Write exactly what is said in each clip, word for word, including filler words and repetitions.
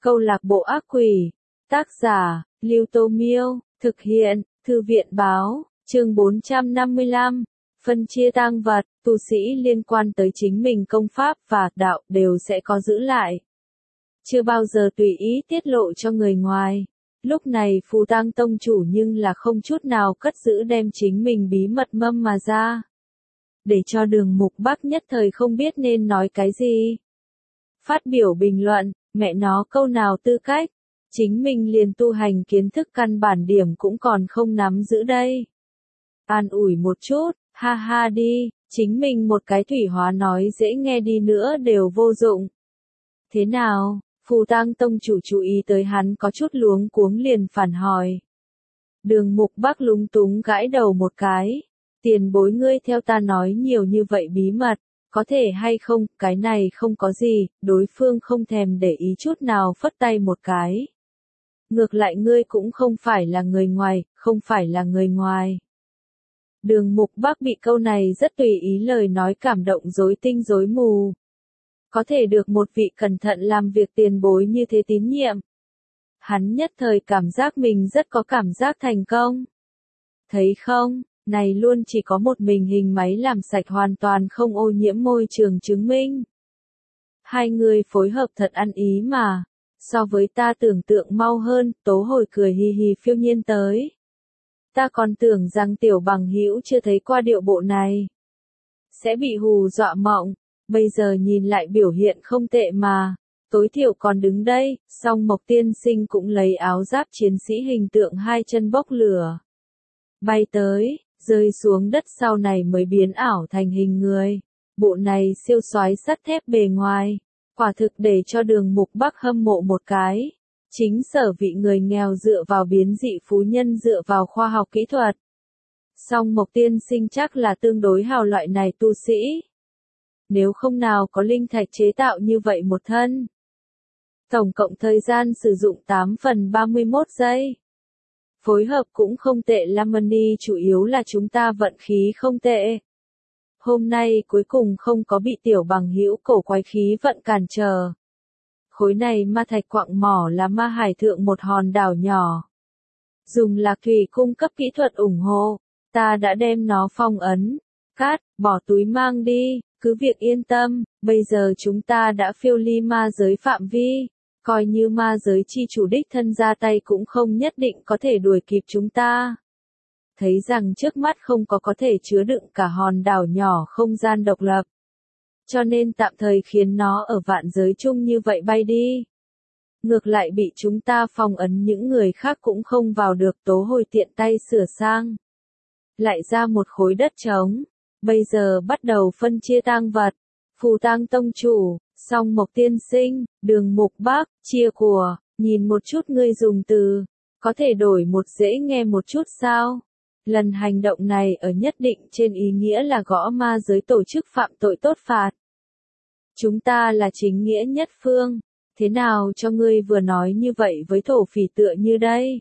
Câu lạc bộ ác quỷ. Tác giả, Lưu Tô Miêu. Thực hiện, Thư viện Báo. Chương bốn trăm năm mươi lăm. Phân chia tang vật, tu sĩ liên quan tới chính mình công pháp và đạo đều sẽ có giữ lại. Chưa bao giờ tùy ý tiết lộ cho người ngoài. Lúc này Phù Tang tông chủ nhưng là không chút nào cất giữ đem chính mình bí mật mâm mà ra. Để cho Đường Mục Bắc nhất thời không biết nên nói cái gì. Phát biểu bình luận, mẹ nó câu nào tư cách, chính mình liền tu hành kiến thức căn bản điểm cũng còn không nắm giữ đây. An ủi một chút, ha ha đi, chính mình một cái thủy hóa nói dễ nghe đi nữa đều vô dụng. Thế nào, Phù Tang tông chủ chú ý tới hắn có chút luống cuống liền phản hỏi. Đường Mục Bắc lúng túng gãi đầu một cái, tiền bối ngươi theo ta nói nhiều như vậy bí mật, có thể hay không, cái này không có gì, đối phương không thèm để ý chút nào phất tay một cái. Ngược lại ngươi cũng không phải là người ngoài, không phải là người ngoài. Đường Mục Bắc bị câu này rất tùy ý lời nói cảm động rối tinh rối mù. Có thể được một vị cẩn thận làm việc tiền bối như thế tín nhiệm. Hắn nhất thời cảm giác mình rất có cảm giác thành công. Thấy không, này luôn chỉ có một mình hình máy làm sạch hoàn toàn không ô nhiễm môi trường chứng minh. Hai người phối hợp thật ăn ý mà, so với ta tưởng tượng mau hơn, Tố Hồi cười hì hì phiêu nhiên tới. Ta còn tưởng rằng tiểu bằng hữu chưa thấy qua điệu bộ này. Sẽ bị hù dọa mộng, bây giờ nhìn lại biểu hiện không tệ mà, tối thiểu còn đứng đây, song Mộc tiên sinh cũng lấy áo giáp chiến sĩ hình tượng hai chân bốc lửa. Bay tới, rơi xuống đất sau này mới biến ảo thành hình người. Bộ này siêu soái sắt thép bề ngoài, quả thực để cho Đường Mục Bắc hâm mộ một cái. Chính sở vị người nghèo dựa vào biến dị phú nhân dựa vào khoa học kỹ thuật. Song Mộc tiên sinh chắc là tương đối hào loại này tu sĩ. Nếu không nào có linh thạch chế tạo như vậy một thân. Tổng cộng thời gian sử dụng tám phần ba mươi mốt giây. Phối hợp cũng không tệ Lamani, chủ yếu là chúng ta vận khí không tệ. Hôm nay cuối cùng không có bị tiểu bằng hữu cổ quái khí vận cản trở. Khối này ma thạch quặng mỏ là ma hải thượng một hòn đảo nhỏ. Dùng lạc thủy cung cấp kỹ thuật ủng hộ, ta đã đem nó phong ấn, cát, bỏ túi mang đi, cứ việc yên tâm, bây giờ chúng ta đã phiêu ly ma giới phạm vi. Coi như ma giới chi chủ đích thân ra tay cũng không nhất định có thể đuổi kịp chúng ta. Thấy rằng trước mắt không có có thể chứa đựng cả hòn đảo nhỏ không gian độc lập. Cho nên tạm thời khiến nó ở vạn giới chung như vậy bay đi. Ngược lại bị chúng ta phong ấn những người khác cũng không vào được. Tố Hồi tiện tay sửa sang. Lại ra một khối đất trống. Bây giờ bắt đầu phân chia tang vật. Phù Tang tông chủ. Song Mộc tiên sinh, Đường Mục Bắc, chia của, nhìn một chút ngươi dùng từ, có thể đổi một dễ nghe một chút sao? Lần hành động này ở nhất định trên ý nghĩa là gõ ma giới tổ chức phạm tội tốt phạt. Chúng ta là chính nghĩa nhất phương, thế nào cho ngươi vừa nói như vậy với thổ phỉ tựa như đây?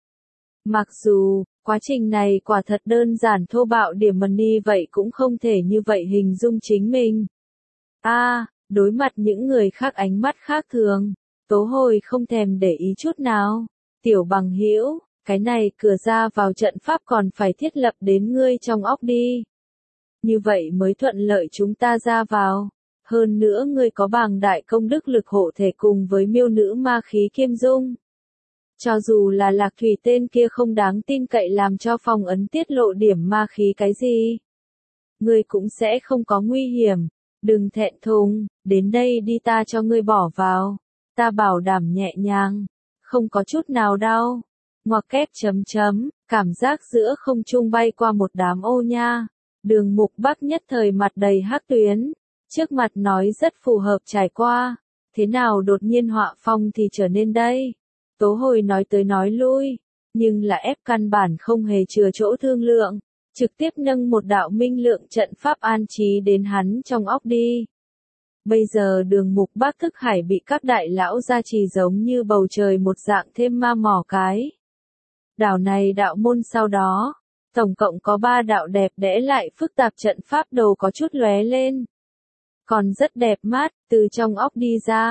Mặc dù, quá trình này quả thật đơn giản thô bạo điểm money vậy cũng không thể như vậy hình dung chính mình. A à, đối mặt những người khác ánh mắt khác thường, Tố Hồi không thèm để ý chút nào. Tiểu bằng hữu, cái này cửa ra vào trận pháp còn phải thiết lập đến ngươi trong óc đi. Như vậy mới thuận lợi chúng ta ra vào. Hơn nữa ngươi có bàng đại công đức lực hộ thể cùng với miêu nữ ma khí kiêm dung. Cho dù là Lạc Thủy tên kia không đáng tin cậy làm cho phong ấn tiết lộ điểm ma khí cái gì, ngươi cũng sẽ không có nguy hiểm. Đừng thẹn thùng, đến đây đi ta cho ngươi bỏ vào. Ta bảo đảm nhẹ nhàng, không có chút nào đau. Ngoặc kép chấm chấm, cảm giác giữa không trung bay qua một đám ô nha. Đường Mục Bắc nhất thời mặt đầy hắc tuyến, trước mặt nói rất phù hợp trải qua. Thế nào đột nhiên họa phong thì trở nên đây? Tố Hồi nói tới nói lui, nhưng là ép căn bản không hề chừa chỗ thương lượng. Trực tiếp nâng một đạo minh lượng trận pháp an trí đến hắn trong óc đi. Bây giờ Đường Mục Bắc thức hải bị các đại lão gia trì giống như bầu trời một dạng thêm ma mỏ cái. Đảo này đạo môn sau đó, tổng cộng có ba đạo đẹp đẽ lại phức tạp trận pháp đầu có chút lóe lên. Còn rất đẹp mắt, từ trong óc đi ra.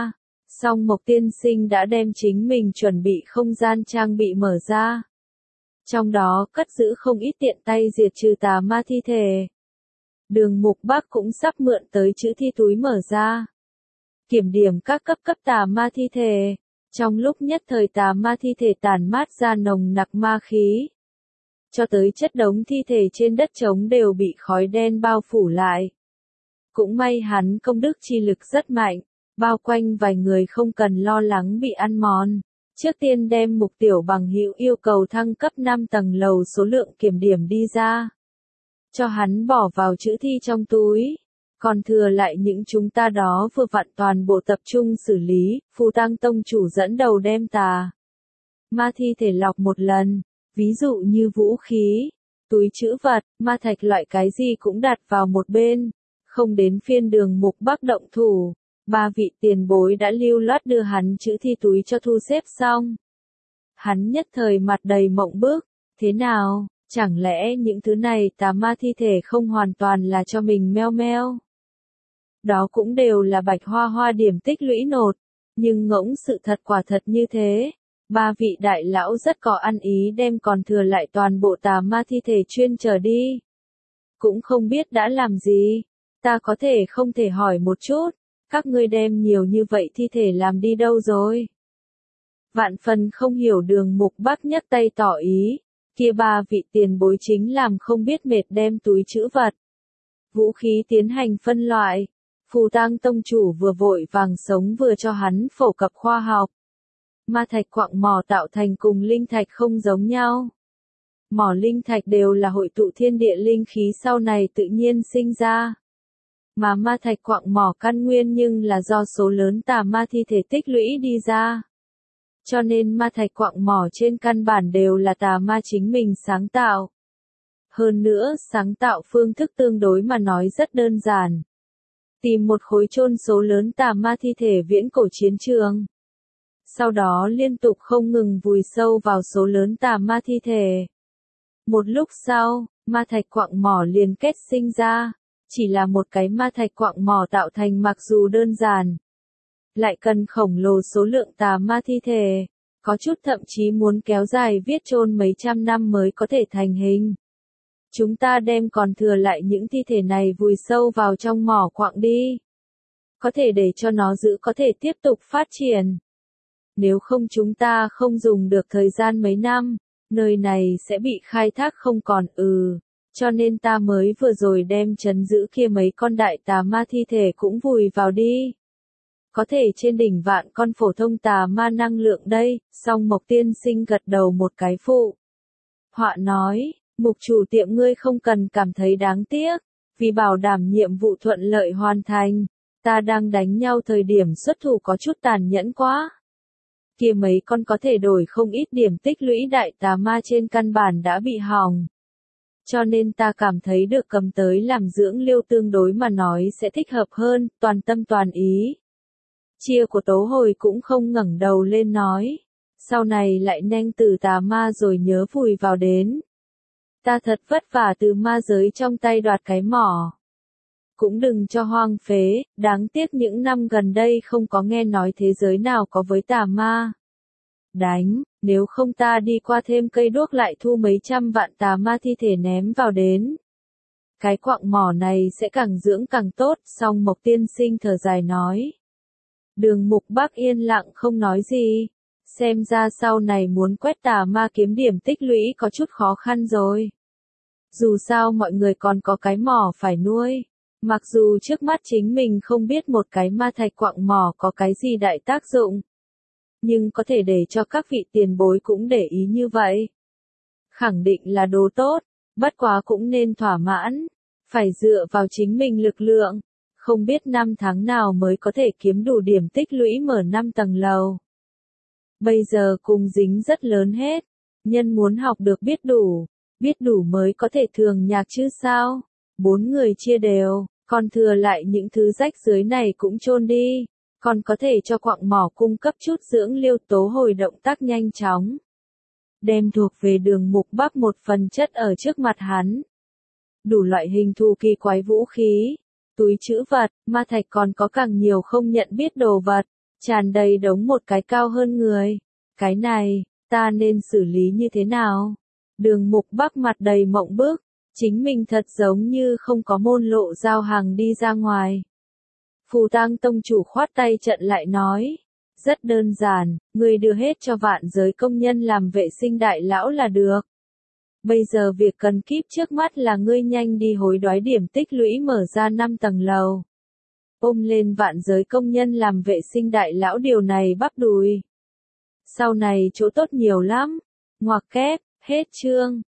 Song Mộc tiên sinh đã đem chính mình chuẩn bị không gian trang bị mở ra. Trong đó cất giữ không ít tiện tay diệt trừ tà ma thi thể. Đường Mục Bắc cũng sắp mượn tới chữ thi túi mở ra. Kiểm điểm các cấp cấp tà ma thi thể. Trong lúc nhất thời tà ma thi thể tản mát ra nồng nặc ma khí. Cho tới chất đống thi thể trên đất trống đều bị khói đen bao phủ lại. Cũng may hắn công đức chi lực rất mạnh, bao quanh vài người không cần lo lắng bị ăn mòn. Trước tiên đem Mục Tiểu Bằng hữu yêu cầu thăng cấp năm tầng lầu số lượng kiểm điểm đi ra. Cho hắn bỏ vào chữ thi trong túi. Còn thừa lại những chúng ta đó vừa vặn toàn bộ tập trung xử lý, Phù Tang Tông chủ dẫn đầu đem tà ma thi thể lọc một lần, ví dụ như vũ khí, túi trữ vật, ma thạch loại cái gì cũng đặt vào một bên, không đến phiên Đường Mục Bắc động thủ, ba vị tiền bối đã lưu loát đưa hắn chữ thi túi cho thu xếp xong. Hắn nhất thời mặt đầy mộng bức, thế nào, chẳng lẽ những thứ này tà ma thi thể không hoàn toàn là cho mình meo meo? Đó cũng đều là Bạch Hoa Hoa điểm tích lũy nột, nhưng ngỗng sự thật quả thật như thế. Ba vị đại lão rất có ăn ý đem còn thừa lại toàn bộ tà ma thi thể chuyên trở đi. Cũng không biết đã làm gì, ta có thể không thể hỏi một chút, các ngươi đem nhiều như vậy thi thể làm đi đâu rồi? Vạn phần không hiểu Đường Mục Bắc nhấc tay tỏ ý, kia ba vị tiền bối chính làm không biết mệt đem túi trữ vật, vũ khí tiến hành phân loại. Phù Tang Tông chủ vừa vội vàng sống vừa cho hắn phổ cập khoa học. Ma thạch quặng mỏ tạo thành cùng linh thạch không giống nhau. Mỏ linh thạch đều là hội tụ thiên địa linh khí sau này tự nhiên sinh ra. Mà ma thạch quặng mỏ căn nguyên nhưng là do số lớn tà ma thi thể tích lũy đi ra. Cho nên ma thạch quặng mỏ trên căn bản đều là tà ma chính mình sáng tạo. Hơn nữa, sáng tạo phương thức tương đối mà nói rất đơn giản. Tìm một khối chôn số lớn tà ma thi thể viễn cổ chiến trường. Sau đó liên tục không ngừng vùi sâu vào số lớn tà ma thi thể. Một lúc sau, ma thạch quặng mỏ liền kết sinh ra. Chỉ là một cái ma thạch quặng mỏ tạo thành mặc dù đơn giản. Lại cần khổng lồ số lượng tà ma thi thể. Có chút thậm chí muốn kéo dài viết chôn mấy trăm năm mới có thể thành hình. Chúng ta đem còn thừa lại những thi thể này vùi sâu vào trong mỏ quặng đi. Có thể để cho nó giữ có thể tiếp tục phát triển. Nếu không chúng ta không dùng được thời gian mấy năm, nơi này sẽ bị khai thác không còn ừ. Cho nên ta mới vừa rồi đem trấn giữ kia mấy con đại tà ma thi thể cũng vùi vào đi. Có thể trên đỉnh vạn con phổ thông tà ma năng lượng đây, song Mộc tiên sinh gật đầu một cái phụ. Họa nói. Mục chủ tiệm ngươi không cần cảm thấy đáng tiếc, vì bảo đảm nhiệm vụ thuận lợi hoàn thành, ta đang đánh nhau thời điểm xuất thủ có chút tàn nhẫn quá. Kia mấy con có thể đổi không ít điểm tích lũy đại tà ma trên căn bản đã bị hỏng. Cho nên ta cảm thấy được cầm tới làm dưỡng liêu tương đối mà nói sẽ thích hợp hơn, toàn tâm toàn ý. Chia của Tố Hồi cũng không ngẩng đầu lên nói, sau này lại nhanh từ tà ma rồi nhớ vùi vào đến. Ta thật vất vả từ ma giới trong tay đoạt cái mỏ. Cũng đừng cho hoang phế, đáng tiếc những năm gần đây không có nghe nói thế giới nào có với tà ma. Đánh, nếu không ta đi qua thêm cây đuốc lại thu mấy trăm vạn tà ma thi thể ném vào đến. Cái quặng mỏ này sẽ càng dưỡng càng tốt, song Mộc tiên sinh thở dài nói. Đường Mục Bắc yên lặng không nói gì. Xem ra sau này muốn quét tà ma kiếm điểm tích lũy có chút khó khăn rồi. Dù sao mọi người còn có cái mỏ phải nuôi. Mặc dù trước mắt chính mình không biết một cái ma thạch quặng mỏ có cái gì đại tác dụng. Nhưng có thể để cho các vị tiền bối cũng để ý như vậy. Khẳng định là đồ tốt, bất quá cũng nên thỏa mãn. Phải dựa vào chính mình lực lượng. Không biết năm tháng nào mới có thể kiếm đủ điểm tích lũy mở năm tầng lầu. Bây giờ cùng dính rất lớn hết, nhân muốn học được biết đủ, biết đủ mới có thể thường nhạc chứ sao, bốn người chia đều, còn thừa lại những thứ rách dưới này cũng chôn đi, còn có thể cho quặng mỏ cung cấp chút dưỡng liêu. Tố Hồi động tác nhanh chóng, đem thuộc về Đường Mục Bắc một phần chất ở trước mặt hắn. Đủ loại hình thù kỳ quái vũ khí, túi trữ vật, ma thạch còn có càng nhiều không nhận biết đồ vật. tràn đầy đống một cái cao hơn người. Cái này, ta nên xử lý như thế nào? Đường Mục Bắc mặt đầy mộng bức, chính mình thật giống như không có môn lộ giao hàng đi ra ngoài. Phù Tang tông chủ khoát tay trận lại nói, rất đơn giản, người đưa hết cho vạn giới công nhân làm vệ sinh đại lão là được. Bây giờ việc cần kíp trước mắt là ngươi nhanh đi hối đoái điểm tích lũy mở ra năm tầng lầu. Ôm lên vạn giới công nhân làm vệ sinh đại lão điều này bắp đùi. Sau này chỗ tốt nhiều lắm. Ngoặc kép, hết chương.